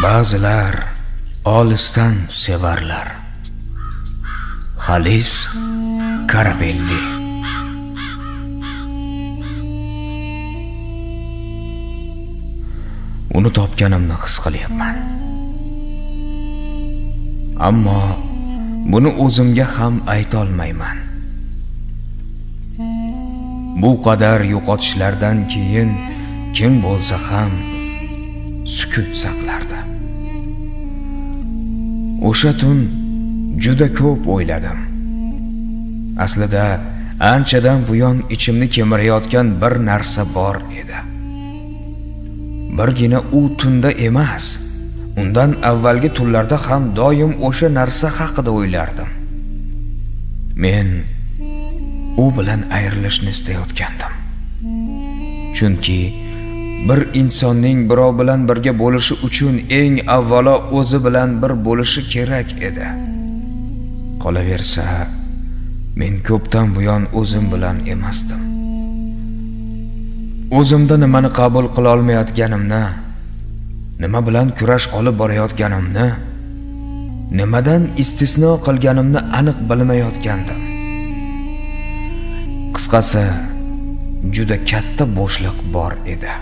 Ba'zilar olisdan sevarlar. Xalis Karabelli. Uni topganimni his qilyapman. Ammo buni o'zimga ham ayta olmayman. Bu qadar yo'qotishlardan keyin kim bo'lsa ham sukut saqlardi. O'sha tun juda ko'p o'yladim. Aslida anchadan buyon ichimni kemirayotgan bir narsa bor edi. Birgina u tunda emas, undan avvalgi tunlarda ham doim o'sha narsa haqida o'ylardim. Men u bilan ayrilishni istayotgandim. Chunki bir insonning birov bilan birga bo'lishi uchun eng avvalo o'zi bilan bir bo'lishi kerak edi. Qolaversa, men ko'pdan buyon o'zim bilan emasdim. O'zimda nimani qabul qila olmayotganimni, nima bilan kurash olib borayotganimni, nimadan istisno qilganimni aniq bilmayotgandim. Qisqasi, juda katta bo'shliq bor edi.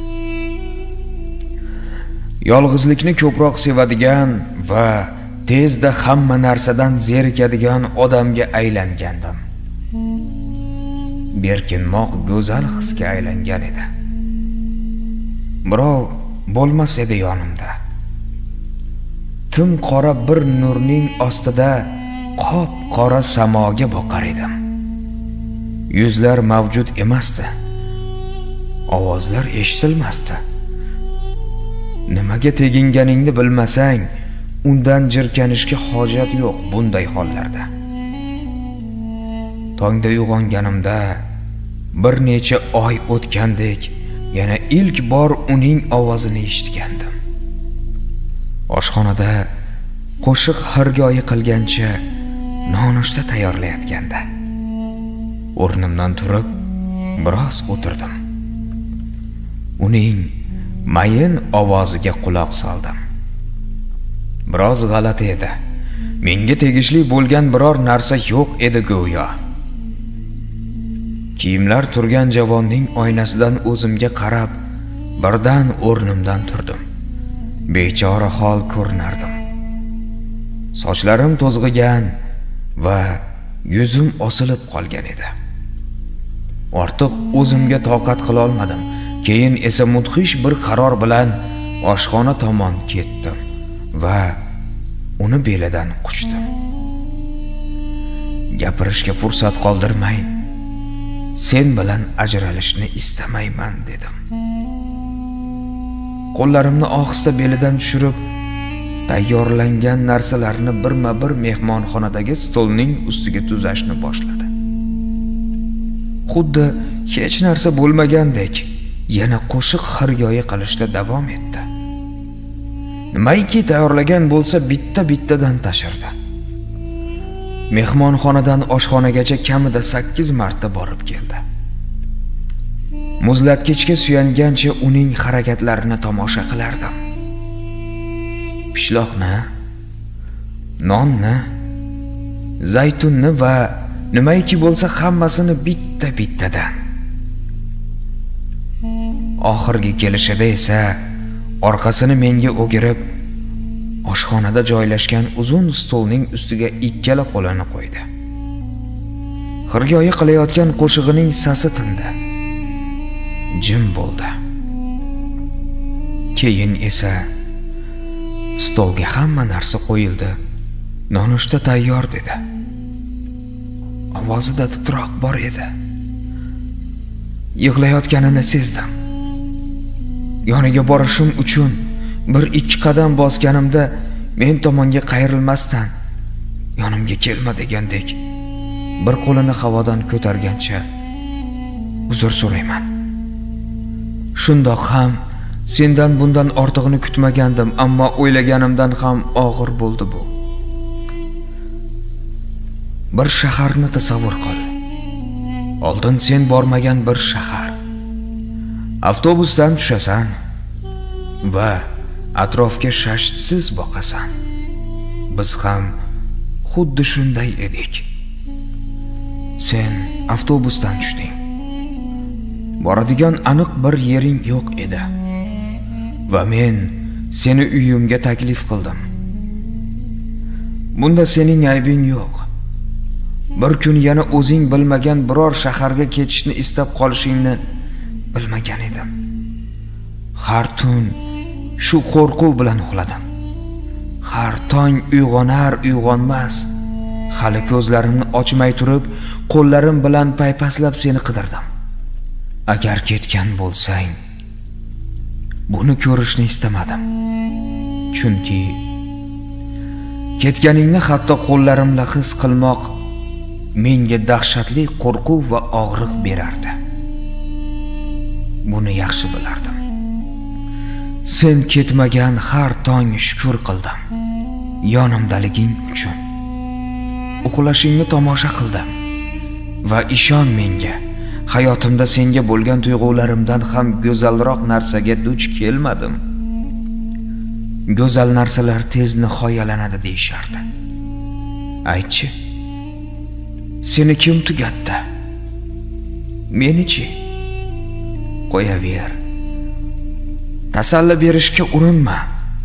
Yolg'izlikni ko'proq sevadigan va tezda hamma narsadan zerikadigan odamga aylangandim. Berkinmoq go'zal hisga aylangan edi. Birov bo'lmas edi yonimda. Tim qora bir nurning ostida qop qora samoga boqar edim. Yuzlar mavjud emasdi. Ovozlar eshitilmasdi. Nimaga teginganingni bilmasang, undan jirkanishga hojat yo'q bunday hollarda. Tongda uyg'onganimda bir necha oy o'tgandek, yana ilk bor uning ovozini eshitgandim. Oshxonada qo'shiq hargoyi qilgancha nonushta tayyorlayotganda o'rnimdan turib biroz o'tirdim. Uning mayin ovoziga quloq soldim. Biroz g'alati edi. Menga tegishli bo'lgan biror narsa yo'q edi go'yo. Kiyimlar turgan javonning oynasidan o'zimga qarab, birdan o'rnimdan turdim. Bechora hol ko'rinardim. Sochlarim to'zg'igan va yuzim osilib qolgan edi. Ortiq o'zimga toqat qila olmadim. Keyin esa mudhish bir qaror bilan oshxona tomon ketdim va uni belidan quchdim. Gapirishga fursat qoldirmay, sen bilan ajralishni istamayman dedim. Qo'llarimni ohista belidan tushirib, tayyorlangan narsalarni birma-bir mehmonxonadagi stolning ustiga tuzashni boshladi. Xuddi hech narsa bo'lmagandek, yana qo'shiq hargoyi qilishda davom etdi. Nimaiki tayyorlagan bo'lsa bitta-bittadan tashirdi. Mehmonxonadan oshxonagacha kamida 8 marta borib keldi. Muzlatgichga suyangancha uning harakatlarini tomosha qilardim. Pishloqni, nonni, zaytunni va nimaiki bo'lsa hammasini bitta-bittadan. Oxirgi kelishida esa orqasini menga o'girib, oshxonada joylashgan uzun stolning ustiga ikkala qo'lini qo'ydi. Xirgoyi qilayotgan qo'shig'ining sasi tindi. Jim bo'ldi. Keyin esa stolga hamma narsa qo'yildi. Nonushta tayyor dedi. Ovozida titroq bor edi. Yig'layotganini sezdim. Yoniga borishim uchun 1-2 qadam bosganimda men tomonga qayrilmasdan yonimga kelma degandek bir qo'lini havodan ko'targancha uzr so'rayman. Shundoq ham sendan bundan ortig'ini kutmagandim, ammo o'ylaganimdan ham og'ir bo'ldi bu. Bir shaharni tasavvur qil. Oldin sen bormagan bir shahar. Avtobusdan tushasan va atrofga shashtsiz boqasan. Biz ham xuddi shunday edik. Sen avtobusdan tushding. Boradigan aniq bir yering yo'q edi. Va men seni uyimga taklif qildim. Bunda sening aybing yo'q. Bir kun yana o'zing bilmagan biror shaharga ketishni istab qolishingni bilmagan edim. Har tun shu qo'rquv bilan uxladim. Har tong uyg'onar-uyg'onmas hali ko'zlarimni ochmay turib, qo'llarim bilan paypaslab seni qidirdim. Agar ketgan bo'lsang, buni ko'rishni istamadim. Chunki ketganingni hatto qo'llarimla his qilmoq menga dahshatli qo'rquv va og'riq berardi. Buni yaxshi bilardim. Sen ketmagan har tong shukr qildim. Yonimdaliging uchun. Uxlashingni tomosha qildim va ishon menga, hayotimda senga bo'lgan tuyg'ularimdan ham go'zalroq narsaga duch kelmadim. Go'zal narsalar tez nihoyalanadi deyishardi. Aytchi, seni kim tugatdi? Meni-chi? Qo'yaver. Tasalli berishga urinma.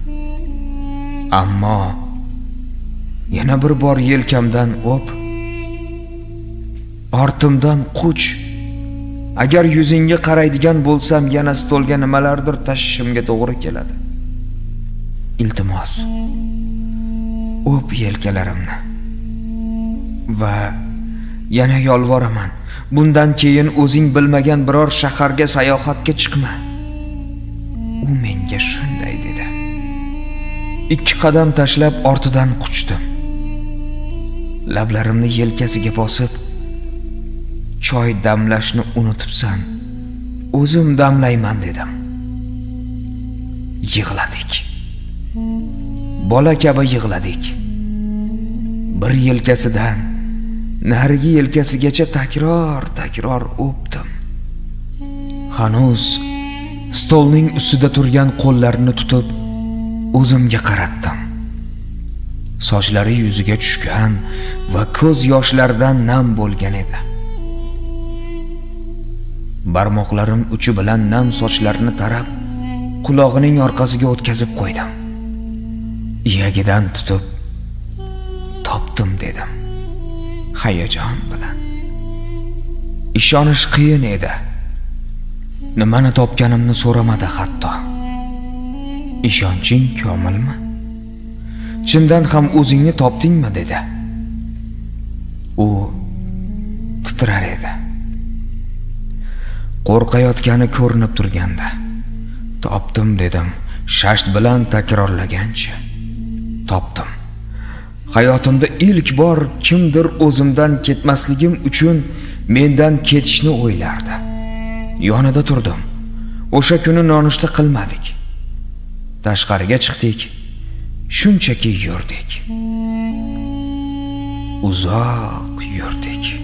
Ammo yana bir bor yelkamdan o'p, ortimdan quch. Agar yuzingga qaraydigan bo'lsam, yana stolga nimalardir tashishimga to'g'ri keladi. Iltimos, o'p yelkalarimni. Va yana yolvoraman, bundan keyin o'zing bilmagan biror shaharga sayohatga chiqma. U menga shunday dedi. 2 qadam tashlab ortidan quchdim. Lablarimni yelkasiga bosib, choy damlashni unutibsan, o'zim damlayman dedim. Yig'ladik. Bola kabi yig'ladik. Bir yelkasidan narigi yelkasigacha takror o'pdim. Hanuz stolning ustida turgan qo'llarini tutib o'zimga qaratdim. Sochlari yuziga tushgan va ko'z yoshlaridan nam bo'lgan edi. Barmoqlarim uchi bilan nam sochlarini tarab, qulog'ining orqasiga o'tkazib qo'ydim. Iyagidan tutib, topdim dedim, hayajon bilan. Ishonish qiyin edi. Nimani topganimni so'ramadi hatto. Ishonching komilmi? Chindan ham o'zingni topdingmi dedi. U titrar edi. Qo'rqayotgani ko'rinib turganda. Topdim dedim, shasht bilan takrorlagancha. Topdim. Hayotimda ilk bor kimdir o'zimdan ketmasligim uchun mendan ketishni o'ylardi. Yonida turdim. O'sha kuni nonushta qilmadik. Tashqariga chiqdik. Shunchaki yurdik. Uzoq yurdik.